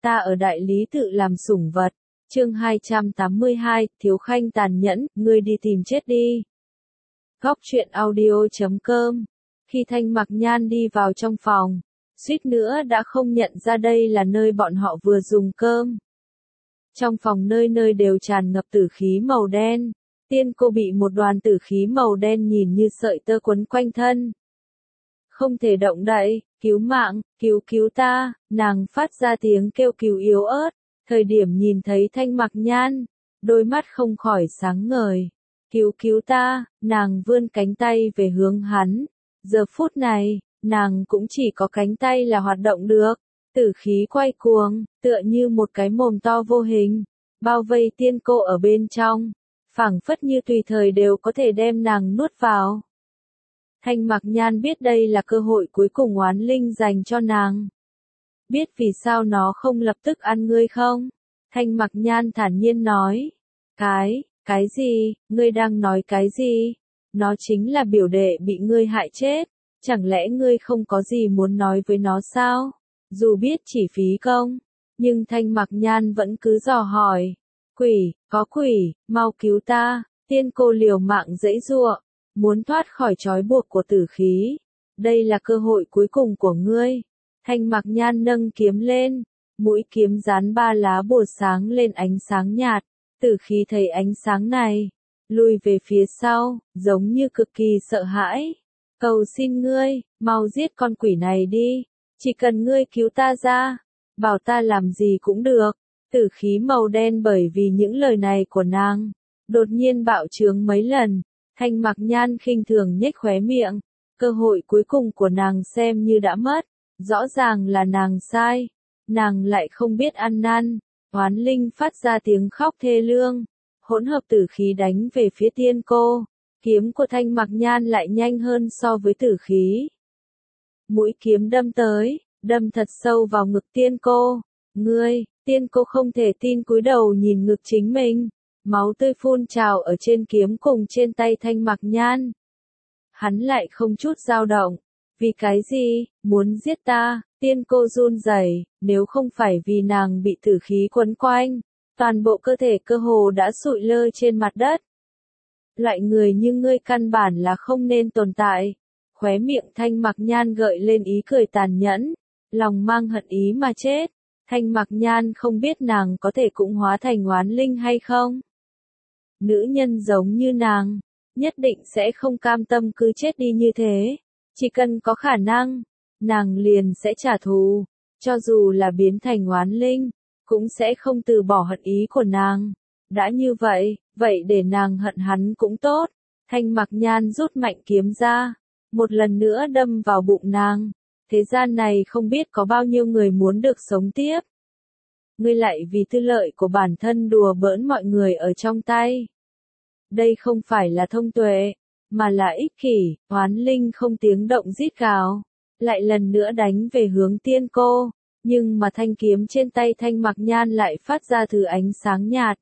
ta ở đại lý tự làm sủng vật. Chương 282, Thiếu Khanh tàn nhẫn, ngươi đi tìm chết đi. Góc truyện audio.com. Khi Thanh Mặc Nhan đi vào trong phòng, suýt nữa đã không nhận ra đây là nơi bọn họ vừa dùng cơm. Trong phòng nơi nơi đều tràn ngập tử khí màu đen, tiên cô bị một đoàn tử khí màu đen nhìn như sợi tơ quấn quanh thân. Không thể động đậy, cứu mạng, cứu ta, nàng phát ra tiếng kêu cứu yếu ớt, thời điểm nhìn thấy Thanh Mặc Nhan, đôi mắt không khỏi sáng ngời. Cứu ta, nàng vươn cánh tay về hướng hắn. Giờ phút này, nàng cũng chỉ có cánh tay là hoạt động được. Tử khí quay cuồng, tựa như một cái mồm to vô hình, bao vây tiên cô ở bên trong, phảng phất như tùy thời đều có thể đem nàng nuốt vào. Thanh Mặc Nhan biết đây là cơ hội cuối cùng oán linh dành cho nàng. Biết vì sao nó không lập tức ăn ngươi không? Thanh Mặc Nhan thản nhiên nói. Cái gì, ngươi đang nói cái gì? Nó chính là biểu đệ bị ngươi hại chết, chẳng lẽ ngươi không có gì muốn nói với nó sao? Dù biết chỉ phí công, nhưng Thanh Mặc Nhan vẫn cứ dò hỏi. Có quỷ, mau cứu ta, tiên cô liều mạng giãy giụa, muốn thoát khỏi trói buộc của tử khí. Đây là cơ hội cuối cùng của ngươi. Thanh Mặc Nhan nâng kiếm lên, mũi kiếm dán 3 lá bùa sáng lên ánh sáng nhạt. Tử khí thấy ánh sáng này, lùi về phía sau, giống như cực kỳ sợ hãi. Cầu xin ngươi, mau giết con quỷ này đi, chỉ cần ngươi cứu ta ra, bảo ta làm gì cũng được. Tử khí màu đen bởi vì những lời này của nàng, đột nhiên bạo trướng mấy lần. Thanh Mặc Nhan khinh thường nhếch khóe miệng, cơ hội cuối cùng của nàng xem như đã mất. Rõ ràng là nàng sai, nàng lại không biết ăn năn. Oán linh phát ra tiếng khóc thê lương, hỗn hợp tử khí đánh về phía tiên cô. Kiếm của Thanh Mặc Nhan lại nhanh hơn so với tử khí. Mũi kiếm đâm tới, đâm thật sâu vào ngực tiên cô. Tiên cô không thể tin cúi đầu nhìn ngực chính mình. Máu tươi phun trào ở trên kiếm cùng trên tay Thanh Mặc Nhan. Hắn lại không chút dao động. Vì cái gì, muốn giết ta? Tiên cô run rẩy, nếu không phải vì nàng bị tử khí quấn quanh, toàn bộ cơ thể cơ hồ đã sụi lơ trên mặt đất. Loại người như ngươi căn bản là không nên tồn tại. Khóe miệng Thanh Mặc Nhan gợi lên ý cười tàn nhẫn, lòng mang hận ý mà chết. Thanh Mặc Nhan không biết nàng có thể cũng hóa thành oán linh hay không. Nữ nhân giống như nàng, nhất định sẽ không cam tâm cứ chết đi như thế. Chỉ cần có khả năng, nàng liền sẽ trả thù, cho dù là biến thành oán linh, cũng sẽ không từ bỏ hận ý của nàng. Đã như vậy, vậy để nàng hận hắn cũng tốt. Thanh Mặc Nhan rút mạnh kiếm ra, một lần nữa đâm vào bụng nàng. Thế gian này không biết có bao nhiêu người muốn được sống tiếp. Ngươi lại vì tư lợi của bản thân đùa bỡn mọi người ở trong tay. Đây không phải là thông tuệ, mà là ích kỷ. Oán linh không tiếng động rít gào, lại lần nữa đánh về hướng tiên cô, nhưng mà thanh kiếm trên tay Thanh Mặc Nhan lại phát ra thứ ánh sáng nhạt.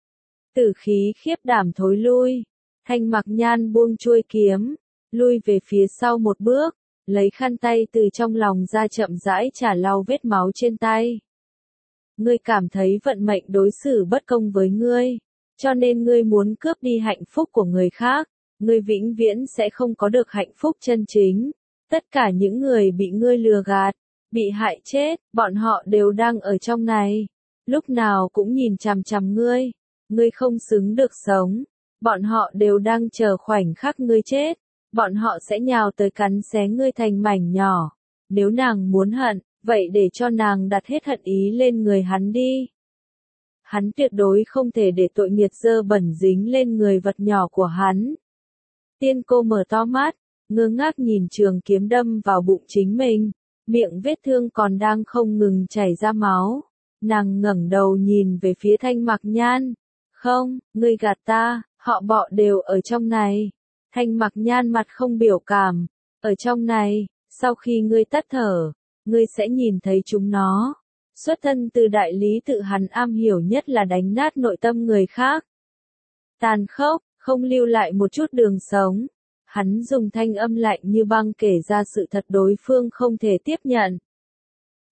Tử khí khiếp đảm thối lui, Thanh Mặc Nhan buông chuôi kiếm, lui về phía sau một bước, lấy khăn tay từ trong lòng ra chậm rãi chả lau vết máu trên tay. Ngươi cảm thấy vận mệnh đối xử bất công với ngươi, cho nên ngươi muốn cướp đi hạnh phúc của người khác, ngươi vĩnh viễn sẽ không có được hạnh phúc chân chính. Tất cả những người bị ngươi lừa gạt, bị hại chết, bọn họ đều đang ở trong này. Lúc nào cũng nhìn chằm chằm ngươi. Ngươi không xứng được sống. Bọn họ đều đang chờ khoảnh khắc ngươi chết. Bọn họ sẽ nhào tới cắn xé ngươi thành mảnh nhỏ. Nếu nàng muốn hận, vậy để cho nàng đặt hết hận ý lên người hắn đi. Hắn tuyệt đối không thể để tội nghiệt dơ bẩn dính lên người vật nhỏ của hắn. Tiên cô mở to mắt, ngơ ngác nhìn trường kiếm đâm vào bụng chính mình, miệng vết thương còn đang không ngừng chảy ra máu. Nàng ngẩng đầu nhìn về phía Thanh Mặc Nhan. Không, ngươi gạt ta, họ bọ đều ở trong này. Thanh Mặc Nhan mặt không biểu cảm. Ở trong này, sau khi ngươi tắt thở, ngươi sẽ nhìn thấy chúng nó. Xuất thân từ đại lý tự hắn am hiểu nhất là đánh nát nội tâm người khác. Tàn khốc, không lưu lại một chút đường sống. Hắn dùng thanh âm lạnh như băng kể ra sự thật đối phương không thể tiếp nhận.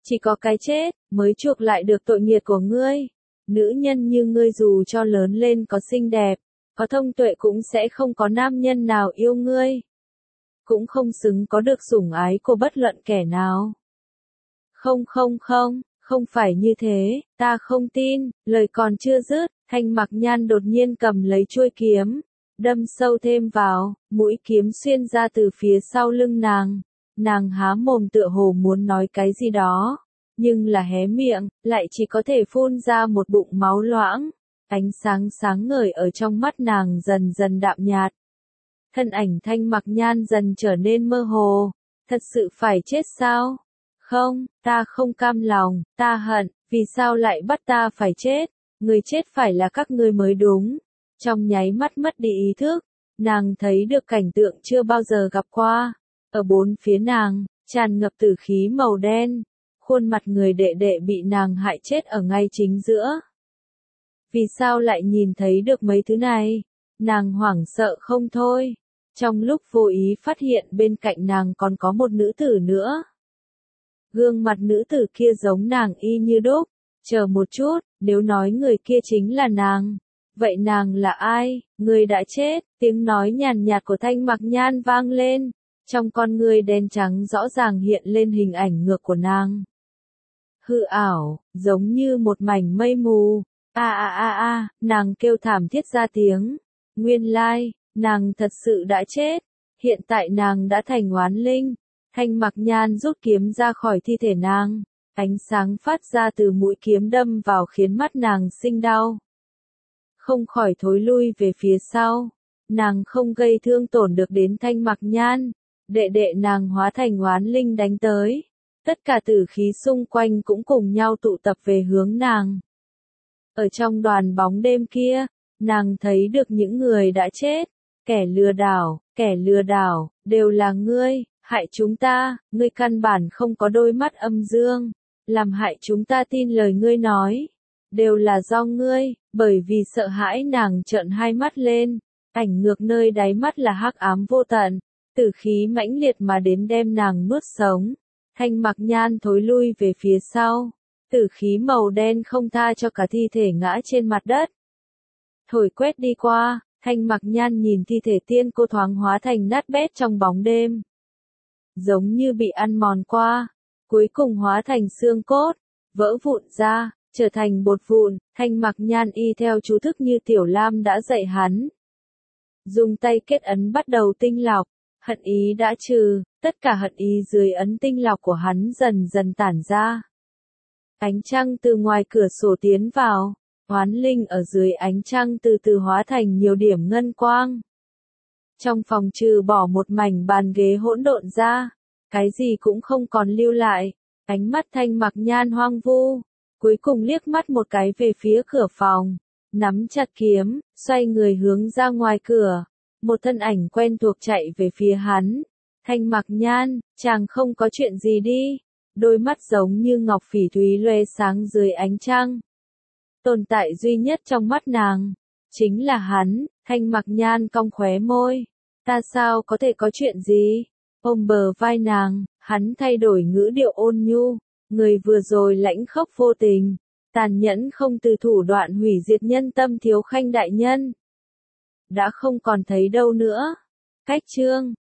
Chỉ có cái chết, mới chuộc lại được tội nghiệp của ngươi. Nữ nhân như ngươi dù cho lớn lên có xinh đẹp, có thông tuệ cũng sẽ không có nam nhân nào yêu ngươi. Cũng không xứng có được sủng ái của bất luận kẻ nào. Không, không phải như thế, ta không tin. Lời còn chưa dứt, Thanh Mặc Nhan đột nhiên cầm lấy chuôi kiếm, đâm sâu thêm vào, mũi kiếm xuyên ra từ phía sau lưng nàng. Nàng há mồm tựa hồ muốn nói cái gì đó, nhưng là hé miệng, lại chỉ có thể phun ra một bụng máu loãng. Ánh sáng sáng ngời ở trong mắt nàng dần dần đạm nhạt. Thân ảnh Thanh Mặc Nhan dần trở nên mơ hồ. Thật sự phải chết sao? Không, ta không cam lòng, ta hận, vì sao lại bắt ta phải chết? Người chết phải là các ngươi mới đúng. Trong nháy mắt mất đi ý thức, nàng thấy được cảnh tượng chưa bao giờ gặp qua. Ở bốn phía nàng, tràn ngập tử khí màu đen. Khuôn mặt người đệ đệ bị nàng hại chết ở ngay chính giữa. Vì sao lại nhìn thấy được mấy thứ này? Nàng hoảng sợ không thôi. Trong lúc vô ý phát hiện bên cạnh nàng còn có một nữ tử nữa. Gương mặt nữ tử kia giống nàng y như đúc. Chờ một chút, nếu nói người kia chính là nàng, vậy nàng là ai? Người đã chết, tiếng nói nhàn nhạt của Thanh Mặc Nhan vang lên. Trong con người đen trắng rõ ràng hiện lên hình ảnh ngược của nàng. Hư ảo, giống như một mảnh mây mù. Nàng kêu thảm thiết ra tiếng. Nguyên lai, nàng thật sự đã chết. Hiện tại nàng đã thành oán linh. Thanh Mặc Nhan rút kiếm ra khỏi thi thể nàng. Ánh sáng phát ra từ mũi kiếm đâm vào khiến mắt nàng sinh đau. Không khỏi thối lui về phía sau. Nàng không gây thương tổn được đến Thanh Mặc Nhan. Đệ đệ nàng hóa thành oán linh đánh tới. Tất cả tử khí xung quanh cũng cùng nhau tụ tập về hướng nàng. Ở trong đoàn bóng đêm kia, nàng thấy được những người đã chết. Kẻ lừa đảo, đều là ngươi, hại chúng ta, ngươi căn bản không có đôi mắt âm dương. Làm hại chúng ta tin lời ngươi nói. Đều là do ngươi, bởi vì sợ hãi nàng trợn hai mắt lên. Ảnh ngược nơi đáy mắt là hắc ám vô tận. Tử khí mãnh liệt mà đến đem nàng nuốt sống. Thanh Mặc Nhan thối lui về phía sau. Tử khí màu đen không tha cho cả thi thể ngã trên mặt đất. Thổi quét đi qua, Thanh Mặc Nhan nhìn thi thể tiên cô thoáng hóa thành nát bét trong bóng đêm. Giống như bị ăn mòn qua, cuối cùng hóa thành xương cốt, vỡ vụn ra, trở thành bột vụn. Thanh Mặc Nhan y theo chú thức như Tiểu Lam đã dạy hắn. Dùng tay kết ấn bắt đầu tinh lọc, hận ý đã trừ, tất cả hận ý dưới ấn tinh lọc của hắn dần dần tản ra. Ánh trăng từ ngoài cửa sổ tiến vào, oán linh ở dưới ánh trăng từ từ hóa thành nhiều điểm ngân quang. Trong phòng trừ bỏ một mảnh bàn ghế hỗn độn ra, cái gì cũng không còn lưu lại. Ánh mắt Thanh Mặc Nhan hoang vu, cuối cùng liếc mắt một cái về phía cửa phòng, nắm chặt kiếm, xoay người hướng ra ngoài cửa. Một thân ảnh quen thuộc chạy về phía hắn. Thanh Mặc Nhan, chàng không có chuyện gì đi. Đôi mắt giống như ngọc phỉ thúy lóe sáng dưới ánh trăng. Tồn tại duy nhất trong mắt nàng, chính là hắn. Thanh Mặc Nhan cong khóe môi. Ta sao có thể có chuyện gì? Ôm bờ vai nàng, hắn thay đổi ngữ điệu ôn nhu. Người vừa rồi lãnh khốc vô tình, tàn nhẫn không từ thủ đoạn hủy diệt nhân tâm Thiếu Khanh đại nhân. Đã không còn thấy đâu nữa. Cách chương